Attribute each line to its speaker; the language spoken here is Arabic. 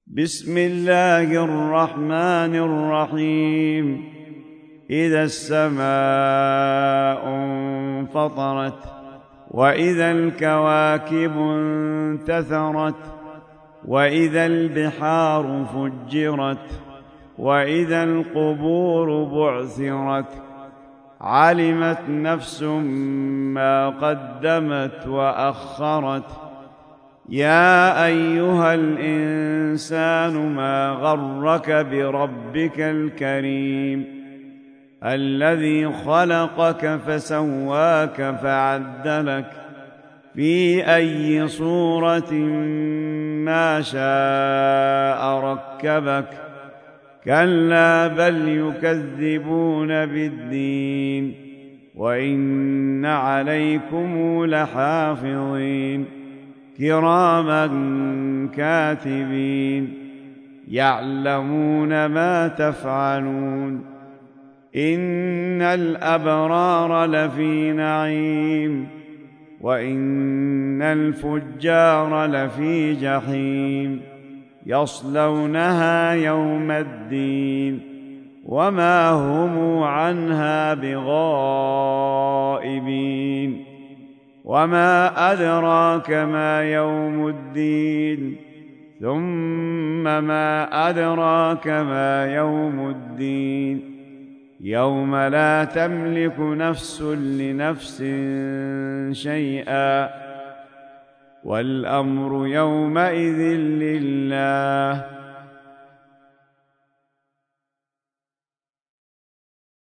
Speaker 1: بسم الله الرحمن الرحيم. إذا السماء انفطرت وإذا الكواكب انتثرت وإذا البحار فجرت وإذا القبور بعثرت علمت نفس ما قدمت وأخرت. يا أيها الإنسان ما غرك بربك الكريم الذي خلقك فسواك فعدلك في أي صورة ما شاء ركبك. كلا بل يكذبون بالدين وإن عليكم لحافظين كراما كاتبين يعلمون ما تفعلون. إن الأبرار لفي نعيم وإن الفجار لفي جحيم يصلونها يوم الدين وما هم عنها بغائبين. وما أدراك ما يوم الدين ثم ما أدراك ما يوم الدين يوم لا تملك نفس لنفس شيئا والأمر يومئذ لله.